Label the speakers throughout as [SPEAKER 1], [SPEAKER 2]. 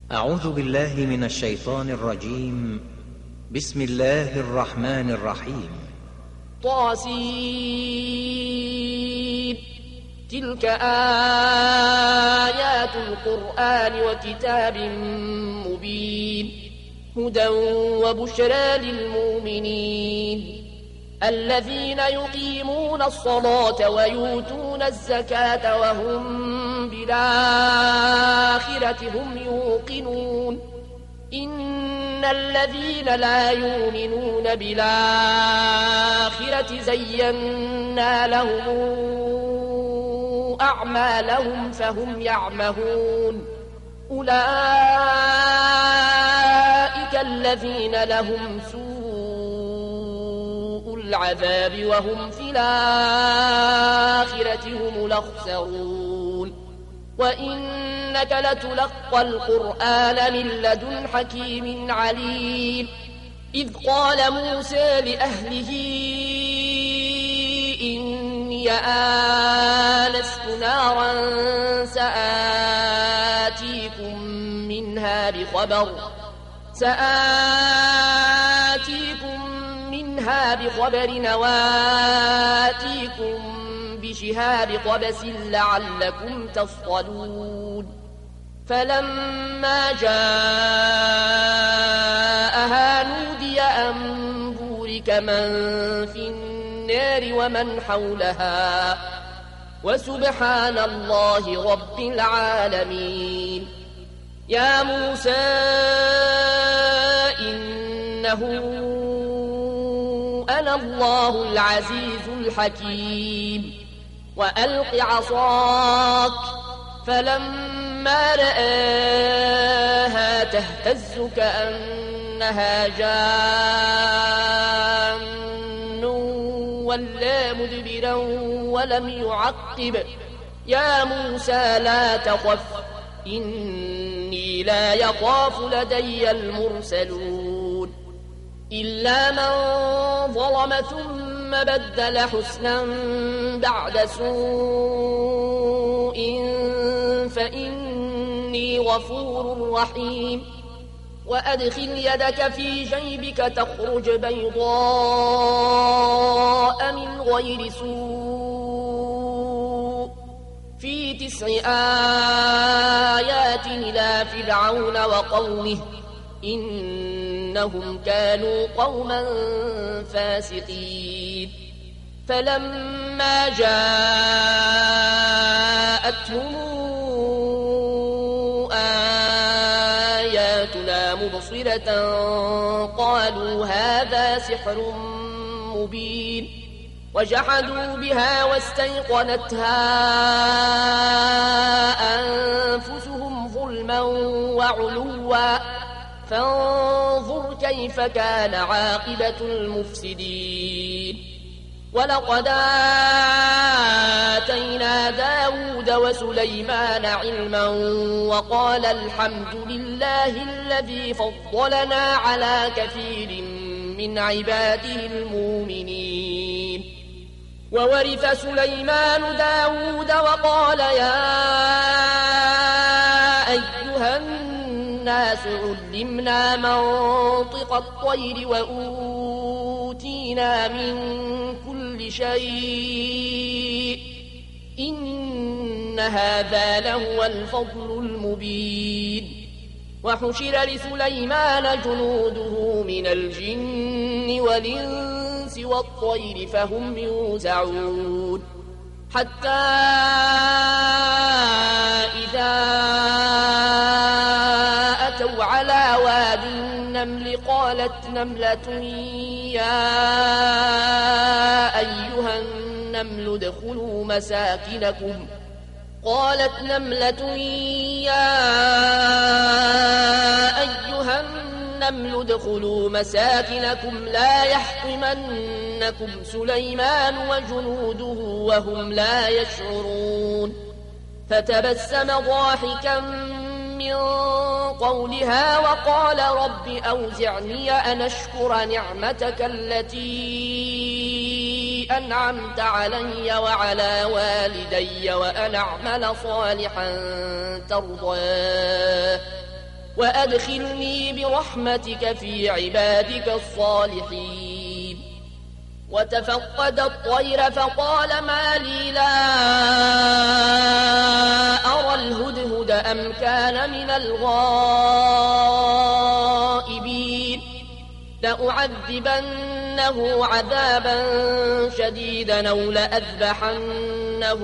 [SPEAKER 1] أعوذ بالله من الشيطان الرجيم. بسم الله الرحمن الرحيم.
[SPEAKER 2] طاسين. تلك آيات القرآن وكتاب مبين هدى وبشرى للمؤمنين الذين يقيمون الصلاة ويؤتون الزكاة وهم بالآخرة هم يوقنون إن الذين لا يؤمنون بالآخرة زينا لهم أعمالهم فهم يعمهون أولئك الذين لهم سوء العذاب وهم في الآخرة هم الأخسرون وإنك لتلقى القرآن من لدن حكيم عليم إذ قال موسى لأهله إني آنست نارا سآتيكم منها بخبر وآتيكم بشهاب قبس لعلكم تصطلون فلما جاءها نودي أن بورك من في النار ومن حولها وسبحان الله رب العالمين يا موسى إنه أنا الله العزيز الحكيم وألق عصاك فلما رآها تهتز كأنها جان ولا مدبرا ولم يعقب يا موسى لا تخف إني لا يخاف لدي المرسلون إلا من ظلم ثم بدل حسنا بعد سوء فإني غفور رحيم وأدخل يدك في جيبك تخرج بيضاء من غير سوء في 9 آيات إلى فرعون وقومه إنهم كانوا قوما فاسقين فلما جاءتهم آياتنا مبصرة قالوا هذا سحر مبين وجحدوا بها واستيقنتها أنفسهم ظلما وعلوا فانظر كيف كان عاقبة المفسدين ولقد آتينا داود وسليمان علما وقال الحمد لله الذي فضلنا على كثير من عباده المؤمنين وورث سليمان داود وقال يا أيها الناس علمنا منطق الطير وأوتينا من كل شيء إن هذا لهو الفضل المبين وحشر لسليمان جنوده من الجن والإنس والطير فهم يوزعون حتى إذا أتوا على واد النمل قالت نملة يا أيها النمل ادخلوا مساكنكم لا يحطمنكم سليمان وجنوده وهم لا يشعرون فتبسم ضاحكا من قولها وقال رب أوزعني أن أشكر نعمتك التي أنعمت علي وعلى والدي وأن أعمل صالحا ترضاه وأدخلني برحمتك في عبادك الصالحين. وتفقد الطير فقال ما لي لا أرى الهدهد أم كان من الغائبين لأعذبنه عذابا شديدا أو لأذبحنه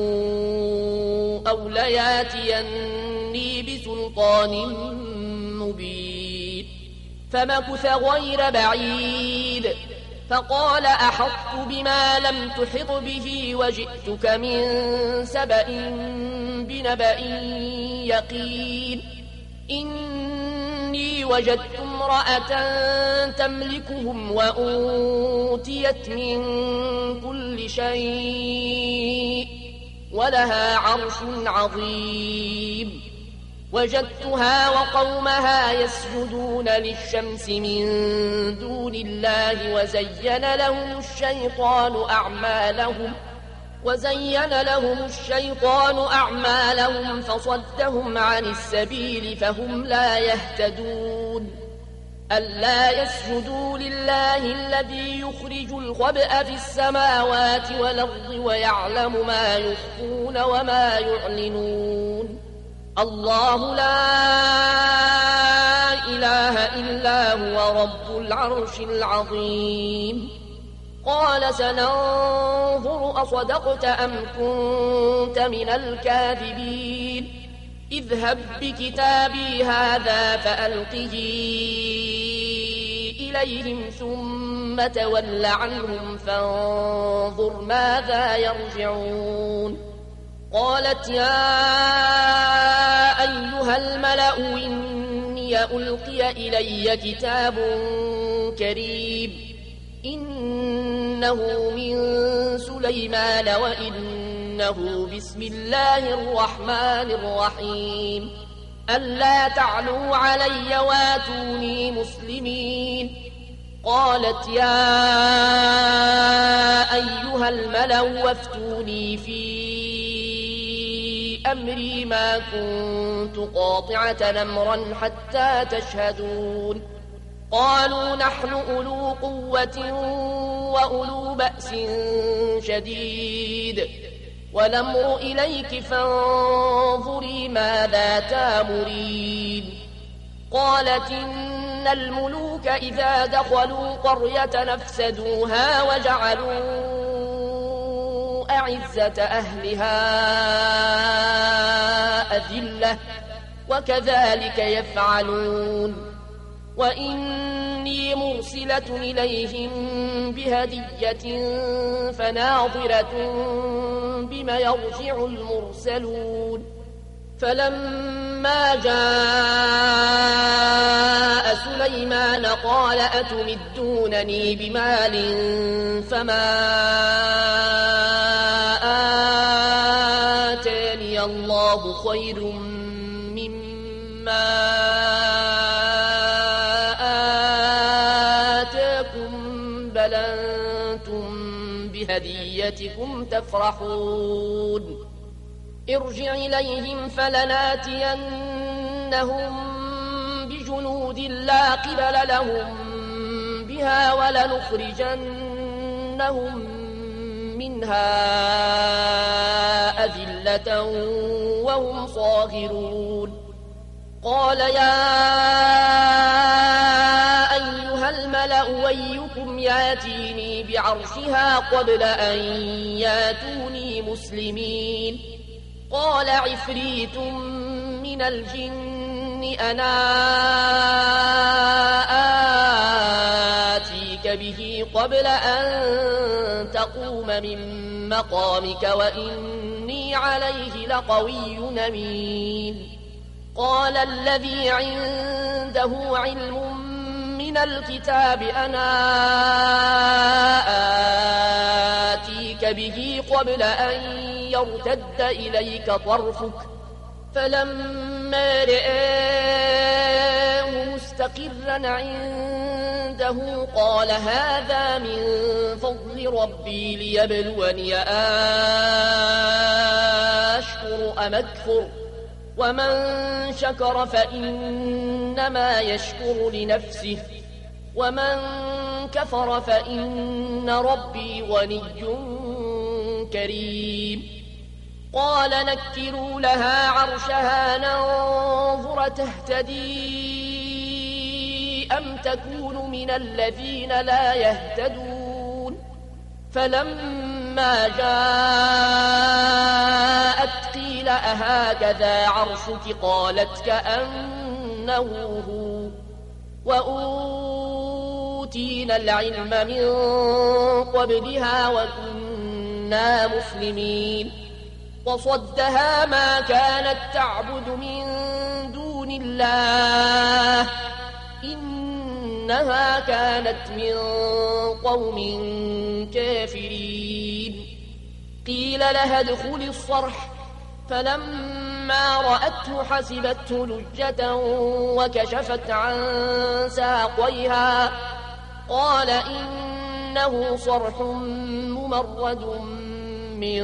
[SPEAKER 2] أو لياتيني بسلطان مبين. فمكث غير بعيد فقال أحطت بما لم تحط به وجئتك من سبأ بنبأ يقين. إني وجدت امرأة تملكهم وأوتيت من كل شيء ولها عرش عظيم. وجدتها وقومها يسجدون للشمس من دون الله وزين لهم الشيطان أعمالهم فصدهم عن السبيل فهم لا يهتدون. ألا يسجدوا لله الذي يخرج الخبأ في السماوات والأرض ويعلم ما يخفون وما يعلنون. الله لا إله إلا هو رب العرش العظيم. قال سننظر أصدقت أم كنت من الكاذبين. اذهب بكتابي هذا فألقه إليهم ثم تول عنهم فانظر ماذا يرجعون. قالت يا أيها الملأ إني ألقي إلي كتاب كريم إنه من سليمان وإنه بسم الله الرحمن الرحيم. ألا تعلوا علي واتوني مسلمين. قالت يا أيها الملأ وافتوني في أمري ما كنت قاطعة أمرا حتى تشهدون. قالوا نحن أولو قوة وأولو بأس شديد والأمر إليك فانظري ماذا تامرين. قالت إن الملوك إذا دخلوا قرية نفسدوها وجعلوا أعزة أهلها أذلة وكذلك يفعلون. وإني مرسلة إليهم بهدية فناظرة بما يرجع المرسلون. فلما جاء سليمان قال أتمدونني بمال فما آتاني الله خير مما آتاكم بل أنتم بهديتكم تفرحون. ارجع إليهم فلناتينهم بجنود لا قبل لهم بها ولنخرجنهم منها أذلة وهم صاغرون. قال يا أيها الملأ أيكم ياتيني بعرشها قبل أن ياتوني مسلمين. قال عفريت من الجن أنا آتيك به قبل أن تقوم من مقامك وإني عليه لقوي أمين. قال الذي عنده علم من الكتاب أنا آتيك به قبل أن يرتد إليك طرفك فلما رآه مستقرا عنده قال هذا من فضل ربي ليبلوني أشكر أم أكفر ومن شكر فإنما يشكر لنفسه ومن كفر فإن ربي غني كريم قال نكروا لها عرشها ننظر تهتدي أم تكون من الذين لا يهتدون فلما جاءت قيل أهكذا عرشك قالت كأنه هو وأوتينا العلم من قبلها وكنا مسلمين وصدها ما كانت تعبد من دون الله إنها كانت من قوم كافرين قيل لها ادخل الصرح فلما رأته حسبته لجة وكشفت عن ساقيها قال إنه صرح ممرد من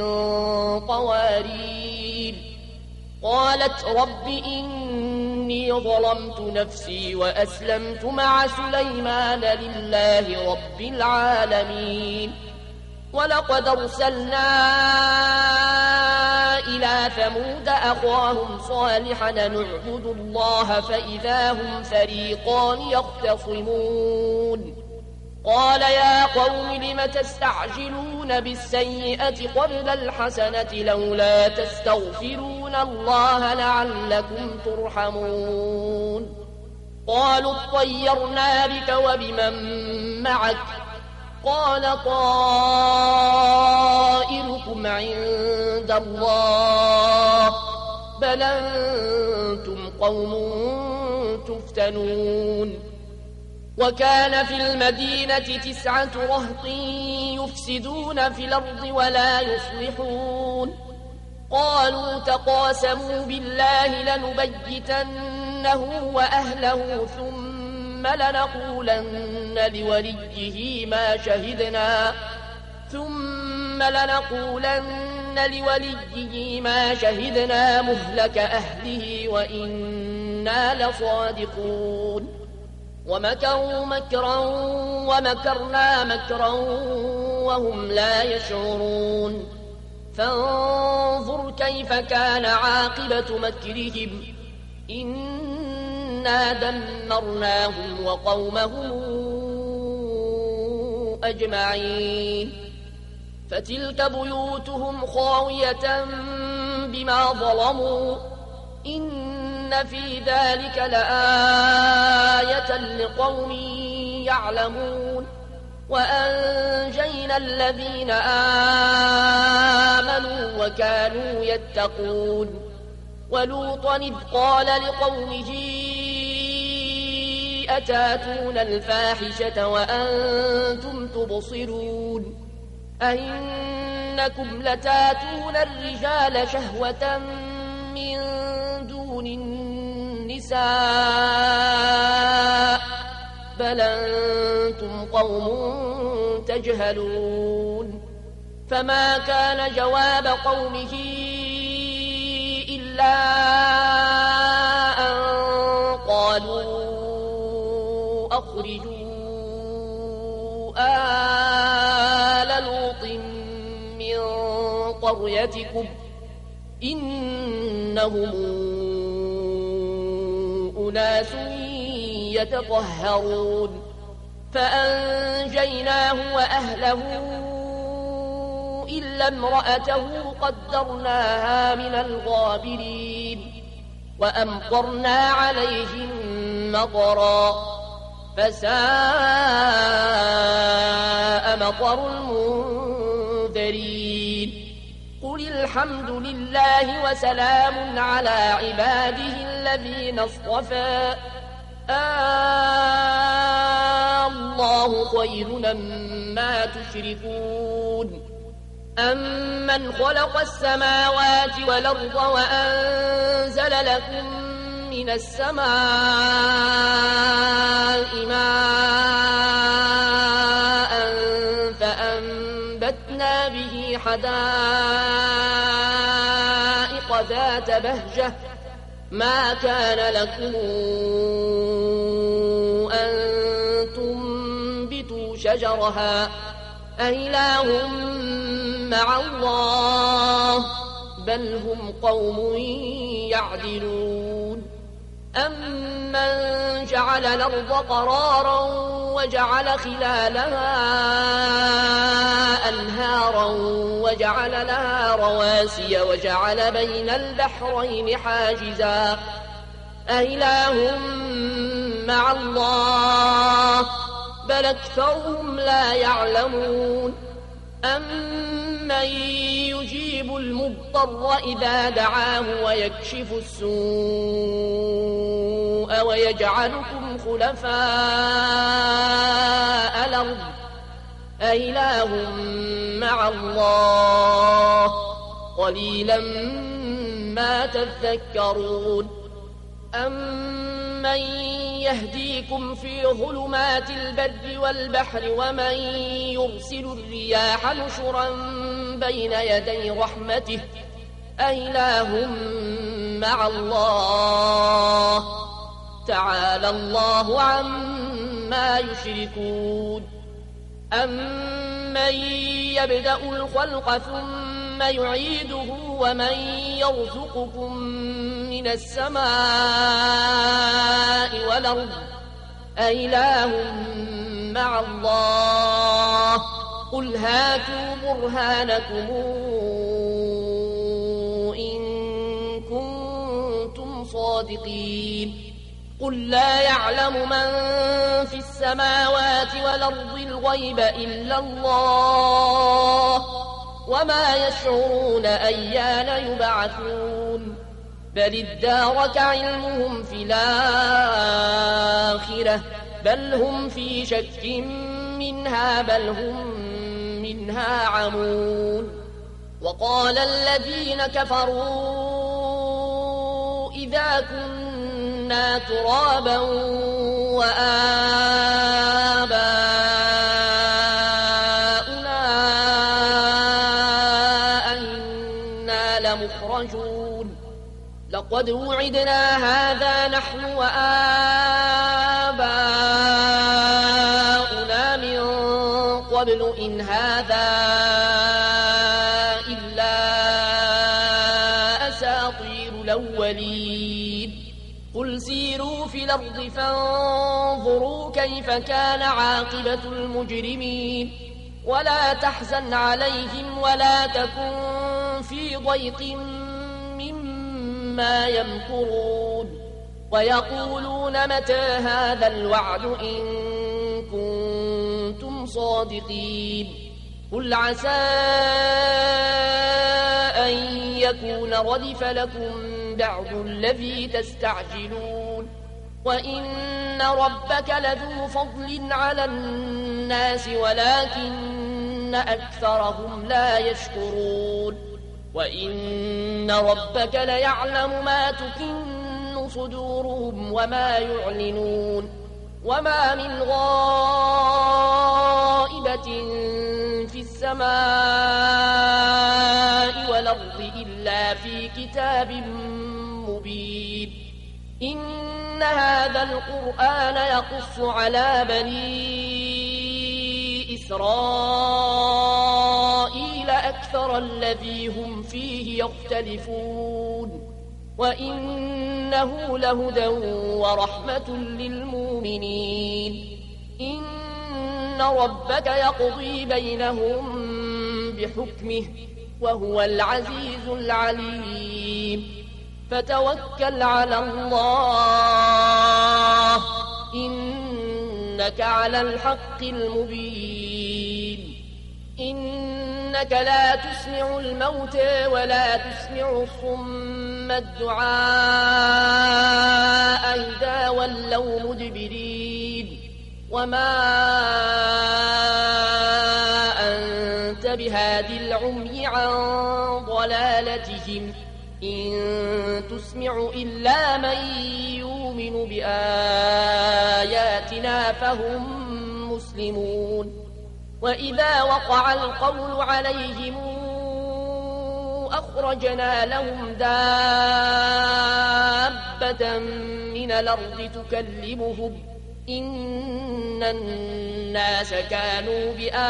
[SPEAKER 2] قوارير قالت رب إني ظلمت نفسي وأسلمت مع سليمان لله رب العالمين ولقد أرسلنا إلى ثمود أخاهم صالحا نعبد الله فإذا هم فريقان يختصمون قال يا قوم لم تستعجلون بالسيئة قبل الحسنة لولا تستغفرون الله لعلكم ترحمون قالوا اطيرنا بك وبمن معك قال طائركم عند الله بل أنتم قوم تفتنون وكان في المدينة 9 رهط يفسدون في الأرض ولا يصلحون قالوا تقاسموا بالله لنبيتنه وأهله ثم لنقولن لوليه ما شهدنا مهلك أهله وإنا لصادقون ومكروا مكرا ومكرنا مكرا وهم لا يشعرون فانظر كيف كان عاقبة مكرهم إنا دمرناهم وقومهم أجمعين فتلك بيوتهم خاوية بما ظلموا إن في ذلك لآية لقوم يعلمون وأنجينا الذين آمنوا وكانوا يتقون ولوطا إذ قال لقومه أتاتون الفاحشة وأنتم تبصرون أئنكم لتاتون الرجال شهوة من دون النساء بل أنتم قوم تجهلون فما كان جواب قومه إلا أن قالوا أخرجوا آل لوط من قريتكم إنهم أناس يتطهرون فأنجيناه وأهله إلا امرأته قدرناها من الغابرين وأمطرنا عليهم مطرا فساء مطر المنذرين قل الحمد لله وسلام على عباده الذين اصطفى الله خير مما تشركون أمن خلق السماوات والأرض وأنزل لكم من السماء ماء فأنبتنا به حدائق ذات بهجة ما كان لكم أن تنبتوا شجرها أإله مع الله بل هم قوم يعدلون أمن جعل الأرض قرارا وجعل خلالها أنهارا وجعل لها رواسي وجعل بين البحرين حاجزا أإله مع الله بل أكثرهم لا يعلمون أمن يجيب المضطر إذا دعاه ويكشف السوء ويجعلكم خلفاء الأرض أإله مع الله قليلا ما تذكرون أمن يهديكم في ظلمات البر والبحر ومن يرسل الرياح نشرا بين يدي رحمته أإله مع الله تعالى الله عما يشركون أمن يبدأ الخلق ثم يعيده ومن يرزقكم من السماء والأرض أإله مع الله قل هاتوا برهانكم إن كنتم صادقين قل لا يعلم من في السماوات والأرض الغيب إلا الله وما يشعرون أيان يبعثون بل ادارك علمهم في الآخرة بل هم في شك منها بل هم منها عمون وقال الذين كفروا إذا كنا ترابا وآباؤنا أئنا لمخرجون لقد وعدنا هذا نحن وآباؤنا من قبل إن هذا إلا أساطير الأولين قل سيروا في الأرض فانظروا كيف كان عاقبة المجرمين ولا تحزن عليهم ولا تكن في ضيق مما يمكرون ويقولون متى هذا الوعد إن كنتم صادقين قل عسى أن يكون ردف لكم بعض الذي تستعجلون وإن ربك لذو فضل على الناس ولكن أكثرهم لا يشكرون وإن ربك ليعلم ما تكن صدورهم وما يعلنون وما من غائبة في السماء والأرض إلا في كتاب مبين إن هذا القرآن يقص على بني إسرائيل أكثر الذي هم فيه يختلفون وإنه لهدى ورحمة للمؤمنين إن ربك يقضي بينهم بحكمه وهو العزيز العليم فتوكل على الله إنك على الحق المبين إنك لا تسمع الموتى ولا تسمع الصم الدعاء إذا ولوا مدبرين وما أنت بهاد العمي عن ضلالتهم إن تسمع إلا من يؤمن بآياتنا فهم مسلمون وإذا وقع القول عليهم أخرجنا لهم دابة دابة من الأرض تكلمهم إن الناس كانوا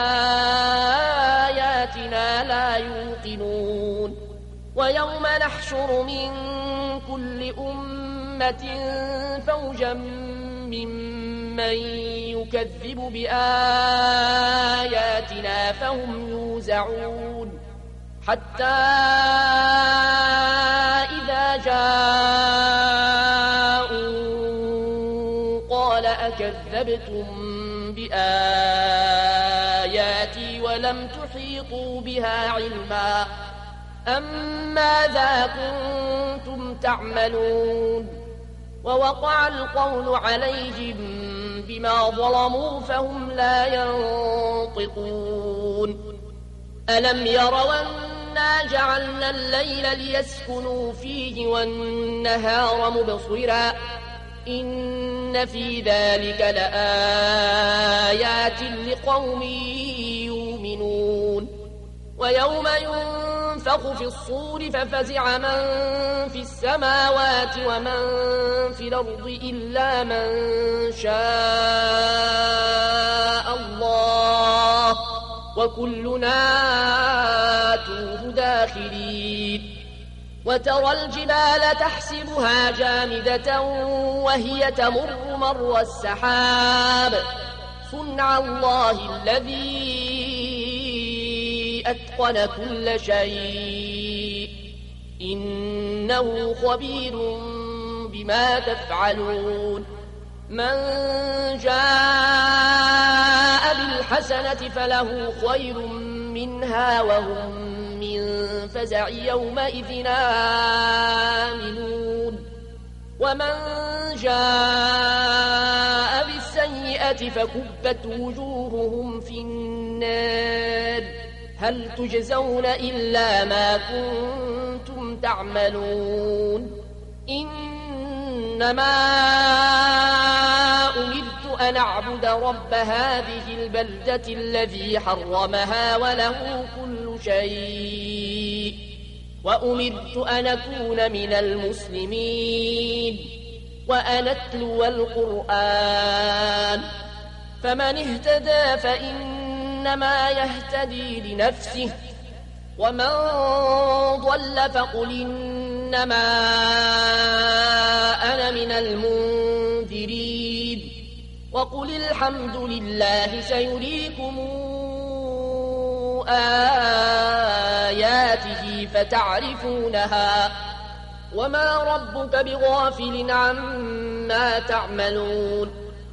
[SPEAKER 2] بآياتنا لا يوقنون ويوم نحشر من كل أمة فوجا ممن يكذب بآياتنا فهم يوزعون حتى إذا جاءوا قال أكذبتم بآياتي ولم تحيطوا بها علما أم ماذا كنتم تعملون ووقع القول عليهم بما ظلموا فهم لا ينطقون ألم يروا أنا جعلنا الليل ليسكنوا فيه والنهار مبصرا إن في ذلك لآيات لقوم يؤمنون ويوم ينفخ في الصور ففزع من في السماوات ومن في الأرض إلا من شاء الله وكلنا آتوه داخرين وترى الجبال تحسبها جامدة وهي تمر مر السحاب صنع الله الذي أتقن كل شيء إنه خبير بما تفعلون من جاء بالحسنة فله خير منها وهم من فزع يومئذ آمنون ومن جاء بالسيئة فكبت وجوههم في النار هل تجزون إلا ما كنتم تعملون إنما أمرت أن أعبد رب هذه البلدة الذي حرمها وله كل شيء وأمرت أن أكون من المسلمين وأن أتلو القرآن فمن اهتدى فإنما يهتدي لنفسه ومن ضل فقل إنما أنا من المنذرين وقل الحمد لله سيريكم آياته فتعرفونها وما ربك بغافل عما تعملون